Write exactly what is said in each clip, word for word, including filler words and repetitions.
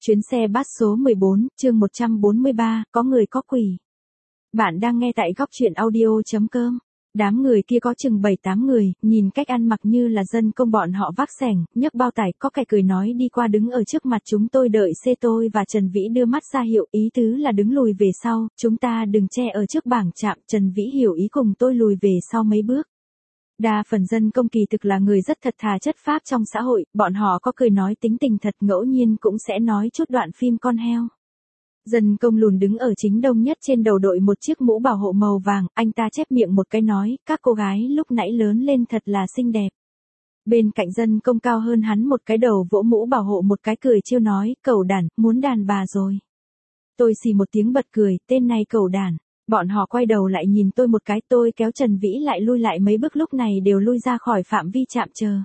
Chuyến xe bus số mười bốn, chương một trăm bốn mươi ba, có người có quỷ. Bạn đang nghe tại góc truyện audio.com. Đám người kia có chừng bảy tám người, nhìn cách ăn mặc như là dân công, bọn họ vác xẻng, nhấc bao tải, có kẻ cười nói đi qua đứng ở trước mặt chúng tôi đợi xe. Tôi và Trần Vĩ đưa mắt ra hiệu ý tứ là đứng lùi về sau, chúng ta đừng che ở trước bảng trạm. Trần Vĩ hiểu ý cùng tôi lùi về sau mấy bước. Đa phần dân công kỳ thực là người rất thật thà chất phác trong xã hội, bọn họ có cười nói tính tình thật, ngẫu nhiên cũng sẽ nói chút đoạn phim con heo. Dân công lùn đứng ở chính đông nhất, trên đầu đội một chiếc mũ bảo hộ màu vàng, anh ta chép miệng một cái nói, các cô gái lúc nãy lớn lên thật là xinh đẹp. Bên cạnh dân công cao hơn hắn một cái đầu vỗ mũ bảo hộ một cái cười trêu nói, cẩu đản, muốn đàn bà rồi. Tôi xì một tiếng bật cười, tên này cẩu đản. Bọn họ quay đầu lại nhìn tôi một cái, tôi kéo Trần Vĩ lại lui lại mấy bước, lúc này đều lui ra khỏi phạm vi chạm chờ.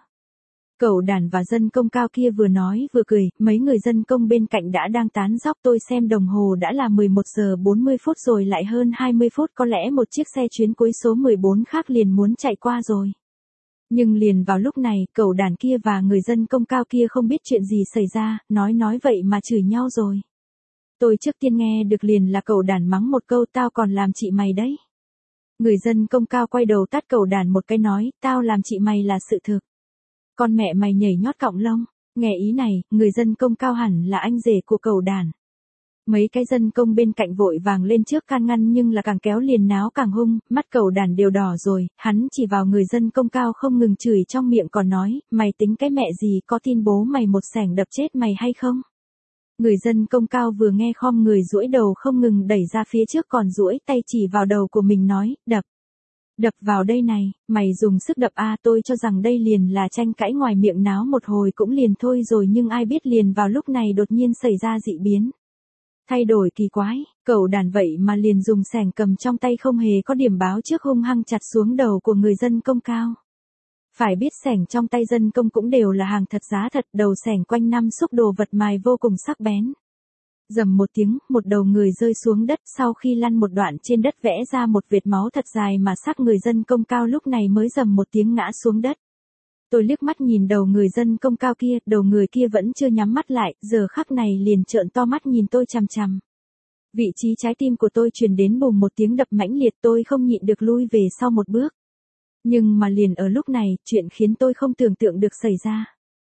Cẩu đản và dân công cao kia vừa nói vừa cười, mấy người dân công bên cạnh đã đang tán dóc. Tôi xem đồng hồ đã là mười một giờ bốn mươi phút rồi, lại hơn hai mươi phút, có lẽ một chiếc xe chuyến cuối số mười bốn khác liền muốn chạy qua rồi. Nhưng liền vào lúc này, cẩu đản kia và người dân công cao kia không biết chuyện gì xảy ra, nói nói vậy mà chửi nhau rồi. Tôi trước tiên nghe được liền là cẩu đản mắng một câu, tao còn làm chị mày đấy. Người dân công cao quay đầu tát cẩu đản một cái nói, tao làm chị mày là sự thực. Con mẹ mày nhảy nhót cọng lông. Nghe ý này, người dân công cao hẳn là anh rể của cẩu đản. Mấy cái dân công bên cạnh vội vàng lên trước can ngăn, nhưng là càng kéo liền náo càng hung, mắt cẩu đản đều đỏ rồi, hắn chỉ vào người dân công cao không ngừng chửi, trong miệng còn nói, mày tính cái mẹ gì, có tin bố mày một xẻng đập chết mày hay không? Người dân công cao vừa nghe khom người duỗi đầu không ngừng đẩy ra phía trước, còn duỗi tay chỉ vào đầu của mình nói, đập. Đập vào đây này, mày dùng sức đập a. Tôi cho rằng đây liền là tranh cãi ngoài miệng, náo một hồi cũng liền thôi rồi, nhưng ai biết liền vào lúc này đột nhiên xảy ra dị biến. Thay đổi kỳ quái, cẩu đản vậy mà liền dùng xẻng cầm trong tay không hề có điểm báo trước hung hăng chặt xuống đầu của người dân công cao. Phải biết xẻng trong tay dân công cũng đều là hàng thật giá thật, đầu xẻng quanh năm xúc đồ vật mài vô cùng sắc bén. Rầm một tiếng, một đầu người rơi xuống đất, sau khi lăn một đoạn trên đất vẽ ra một vệt máu thật dài mà sắc, người dân công cao lúc này mới rầm một tiếng ngã xuống đất. Tôi liếc mắt nhìn đầu người dân công cao kia, đầu người kia vẫn chưa nhắm mắt lại, giờ khắc này liền trợn to mắt nhìn tôi chằm chằm. Vị trí trái tim của tôi truyền đến bùm một tiếng đập mãnh liệt, tôi không nhịn được lui về sau một bước. Nhưng mà liền ở lúc này, chuyện khiến tôi không tưởng tượng được xảy ra.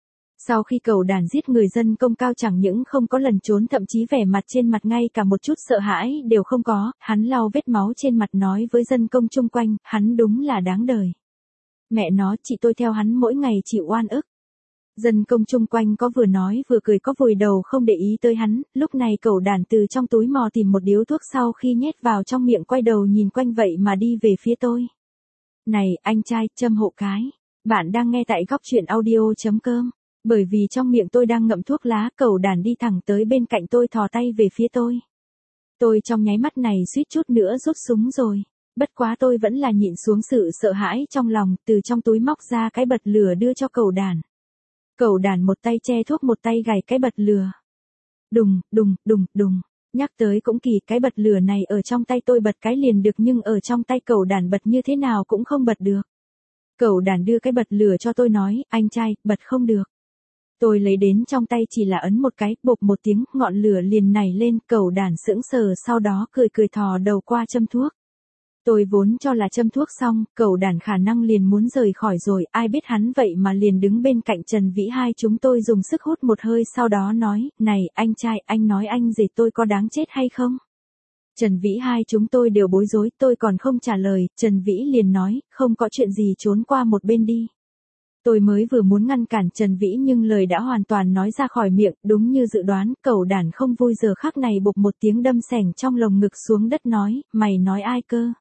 Sau khi cẩu đản giết người dân công cao chẳng những không có lẩn trốn, thậm chí vẻ mặt trên mặt ngay cả một chút sợ hãi đều không có, hắn lau vết máu trên mặt nói với dân công chung quanh, hắn đúng là đáng đời. Mẹ nó, chị tôi theo hắn mỗi ngày chịu oan ức. Dân công chung quanh có vừa nói vừa cười, có vùi đầu không để ý tới hắn. Lúc này cẩu đản từ trong túi mò tìm một điếu thuốc, sau khi nhét vào trong miệng quay đầu nhìn quanh vậy mà đi về phía tôi. Này, anh trai, châm hộ cái. Bạn đang nghe tại góc truyện audio.com. Bởi vì trong miệng tôi đang ngậm thuốc lá, cẩu đản đi thẳng tới bên cạnh tôi, thò tay về phía tôi. Tôi trong nháy mắt này suýt chút nữa rút súng rồi. Bất quá tôi vẫn là nhịn xuống sự sợ hãi trong lòng, từ trong túi móc ra cái bật lửa đưa cho cẩu đản. Cẩu đản một tay che thuốc một tay gài cái bật lửa. Đùng, đùng, đùng, đùng. Nhắc tới cũng kỳ, cái bật lửa này ở trong tay tôi bật cái liền được, nhưng ở trong tay cẩu đản bật như thế nào cũng không bật được. Cẩu đản đưa cái bật lửa cho tôi nói, anh trai, bật không được. Tôi lấy đến trong tay chỉ là ấn một cái, bộp một tiếng, ngọn lửa liền nảy lên, cẩu đản sững sờ, sau đó cười cười thò đầu qua châm thuốc. Tôi vốn cho là châm thuốc xong, cẩu đản khả năng liền muốn rời khỏi rồi, ai biết hắn vậy mà liền đứng bên cạnh Trần Vĩ. Hai chúng tôi dùng sức hút một hơi, sau đó nói, này, anh trai, anh nói anh rể tôi có đáng chết hay không? Trần Vĩ hai chúng tôi đều bối rối, tôi còn không trả lời, Trần Vĩ liền nói, không có chuyện gì, trốn qua một bên đi. Tôi mới vừa muốn ngăn cản Trần Vĩ nhưng lời đã hoàn toàn nói ra khỏi miệng, đúng như dự đoán, cẩu đản không vui giờ khắc này bụp một tiếng đâm xẻng trong lồng ngực xuống đất nói, mày nói ai cơ?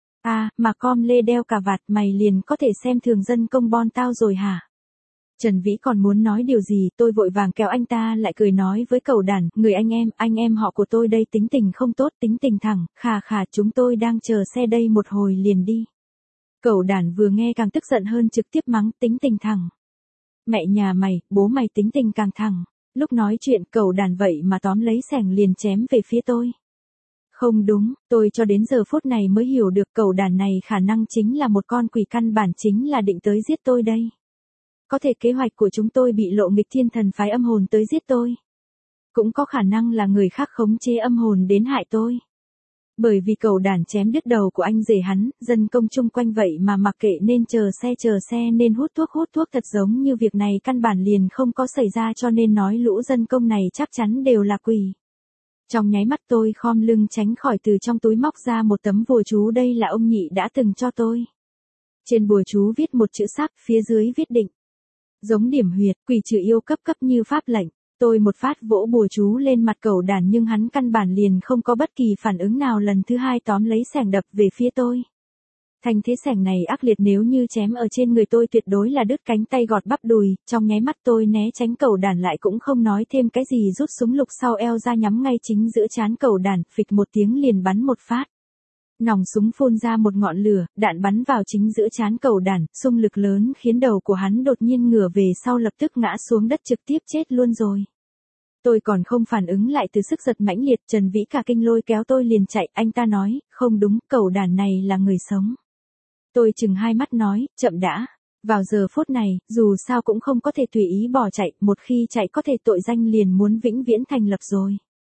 À, mà com lê đeo cà vạt, mày liền có thể xem thường dân công bon tao rồi hả? Trần Vĩ còn muốn nói điều gì, tôi vội vàng kéo anh ta lại, cười nói với cẩu đản, người anh em, anh em họ của tôi đây tính tình không tốt, tính tình thẳng, khà khà, chúng tôi đang chờ xe đây, một hồi liền đi. Cẩu đản vừa nghe càng tức giận hơn, trực tiếp mắng, tính tình thẳng. Mẹ nhà mày, bố mày tính tình càng thẳng. Lúc nói chuyện, cẩu đản vậy mà tóm lấy xẻng liền chém về phía tôi. Không đúng, tôi cho đến giờ phút này mới hiểu được cẩu đản này khả năng chính là một con quỷ, căn bản chính là định tới giết tôi đây. Có thể kế hoạch của chúng tôi bị lộ nghịch, thiên thần phái âm hồn tới giết tôi. Cũng có khả năng là người khác khống chế âm hồn đến hại tôi. Bởi vì cẩu đản chém đứt đầu của anh rể hắn, dân công chung quanh vậy mà mặc kệ nên chờ xe chờ xe nên hút thuốc hút thuốc thật giống như việc này căn bản liền không có xảy ra cho nên nói lũ dân công này chắc chắn đều là quỷ. Trong nháy mắt tôi khom lưng tránh khỏi từ trong túi móc ra một tấm bùa chú đây là ông nhị đã từng cho tôi. Trên bùa chú viết một chữ sáp, phía dưới viết định. Giống điểm huyệt, quỷ trừ yêu cấp cấp như pháp lệnh. Tôi một phát vỗ bùa chú lên mặt cẩu đản nhưng hắn căn bản liền không có bất kỳ phản ứng nào lần thứ hai tóm lấy xẻng đập về phía tôi. Thanh thế xẻng này ác liệt nếu như chém ở trên người tôi tuyệt đối là đứt cánh tay gọt bắp đùi, trong nháy mắt tôi né tránh cẩu đản lại cũng không nói thêm cái gì rút súng lục sau eo ra nhắm ngay chính giữa trán cẩu đản, phịch một tiếng liền bắn một phát. Nòng súng phun ra một ngọn lửa, đạn bắn vào chính giữa trán cẩu đản, xung lực lớn khiến đầu của hắn đột nhiên ngửa về sau lập tức ngã xuống đất trực tiếp chết luôn rồi. Tôi còn không phản ứng lại từ sức giật mãnh liệt, Trần Vĩ cả kinh lôi kéo tôi liền chạy, anh ta nói, không đúng, cẩu đản này là người sống. Tôi chừng hai mắt nói, chậm đã. Vào giờ phút này, dù sao cũng không có thể tùy ý bỏ chạy, một khi chạy có thể tội danh liền muốn vĩnh viễn thành lập rồi.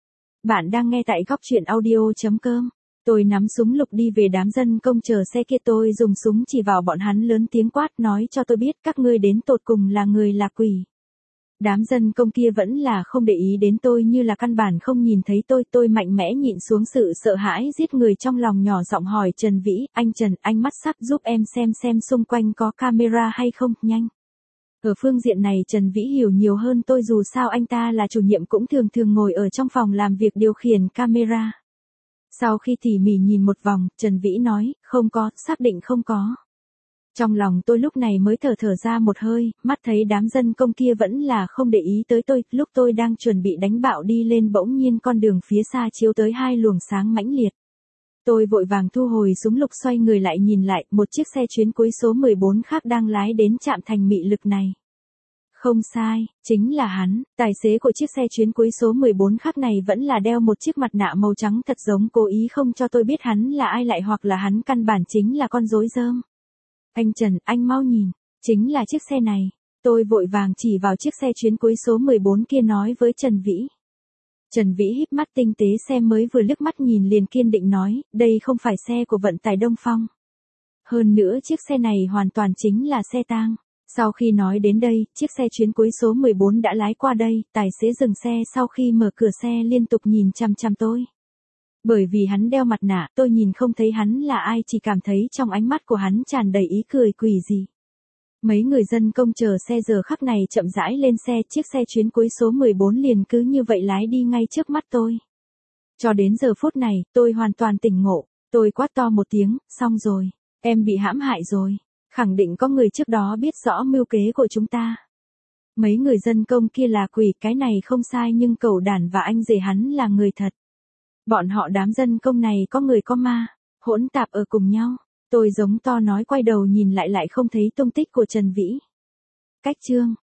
Bạn đang nghe tại góc truyện audio chấm com. Tôi nắm súng lục đi về đám dân công chờ xe kia tôi dùng súng chỉ vào bọn hắn lớn tiếng quát nói cho tôi biết các ngươi đến tột cùng là người là quỷ. Đám dân công kia vẫn là không để ý đến tôi như là căn bản không nhìn thấy tôi. Tôi mạnh mẽ nhịn xuống sự sợ hãi giết người trong lòng nhỏ giọng hỏi Trần Vĩ, anh Trần, anh mắt sắp giúp em xem xem xung quanh có camera hay không, nhanh. Ở phương diện này Trần Vĩ hiểu nhiều hơn tôi dù sao anh ta là chủ nhiệm cũng thường thường ngồi ở trong phòng làm việc điều khiển camera. Sau khi tỉ mỉ nhìn một vòng, Trần Vĩ nói, không có, xác định không có. Trong lòng tôi lúc này mới thở thở ra một hơi, mắt thấy đám dân công kia vẫn là không để ý tới tôi, lúc tôi đang chuẩn bị đánh bạo đi lên bỗng nhiên con đường phía xa chiếu tới hai luồng sáng mãnh liệt. Tôi vội vàng thu hồi súng lục xoay người lại nhìn lại, một chiếc xe chuyến cuối số mười bốn khác đang lái đến trạm thành mị lực này. Không sai, chính là hắn, tài xế của chiếc xe chuyến cuối số mười bốn khác này vẫn là đeo một chiếc mặt nạ màu trắng thật giống cố ý không cho tôi biết hắn là ai lại hoặc là hắn căn bản chính là con rối rơm. Anh Trần, anh mau nhìn, chính là chiếc xe này. Tôi vội vàng chỉ vào chiếc xe chuyến cuối số mười bốn kia nói với Trần Vĩ. Trần Vĩ híp mắt tinh tế xem mới vừa liếc mắt nhìn liền kiên định nói, đây không phải xe của vận tải Đông Phong. Hơn nữa chiếc xe này hoàn toàn chính là xe tang. Sau khi nói đến đây, chiếc xe chuyến cuối số mười bốn đã lái qua đây, tài xế dừng xe sau khi mở cửa xe liên tục nhìn chằm chằm tôi. Bởi vì hắn đeo mặt nạ, tôi nhìn không thấy hắn là ai chỉ cảm thấy trong ánh mắt của hắn tràn đầy ý cười quỷ dị. Mấy người dân công chờ xe giờ khắc này chậm rãi lên xe, chiếc xe chuyến cuối số mười bốn liền cứ như vậy lái đi ngay trước mắt tôi. Cho đến giờ phút này, tôi hoàn toàn tỉnh ngộ, tôi quát to một tiếng, xong rồi, em bị hãm hại rồi. Khẳng định có người trước đó biết rõ mưu kế của chúng ta. Mấy người dân công kia là quỷ, cái này không sai nhưng cẩu đản và anh rể hắn là người thật. Bọn họ đám dân công này có người có ma, hỗn tạp ở cùng nhau. Tôi giống to nói quay đầu nhìn lại lại không thấy tung tích của Trần Vĩ. Cách chương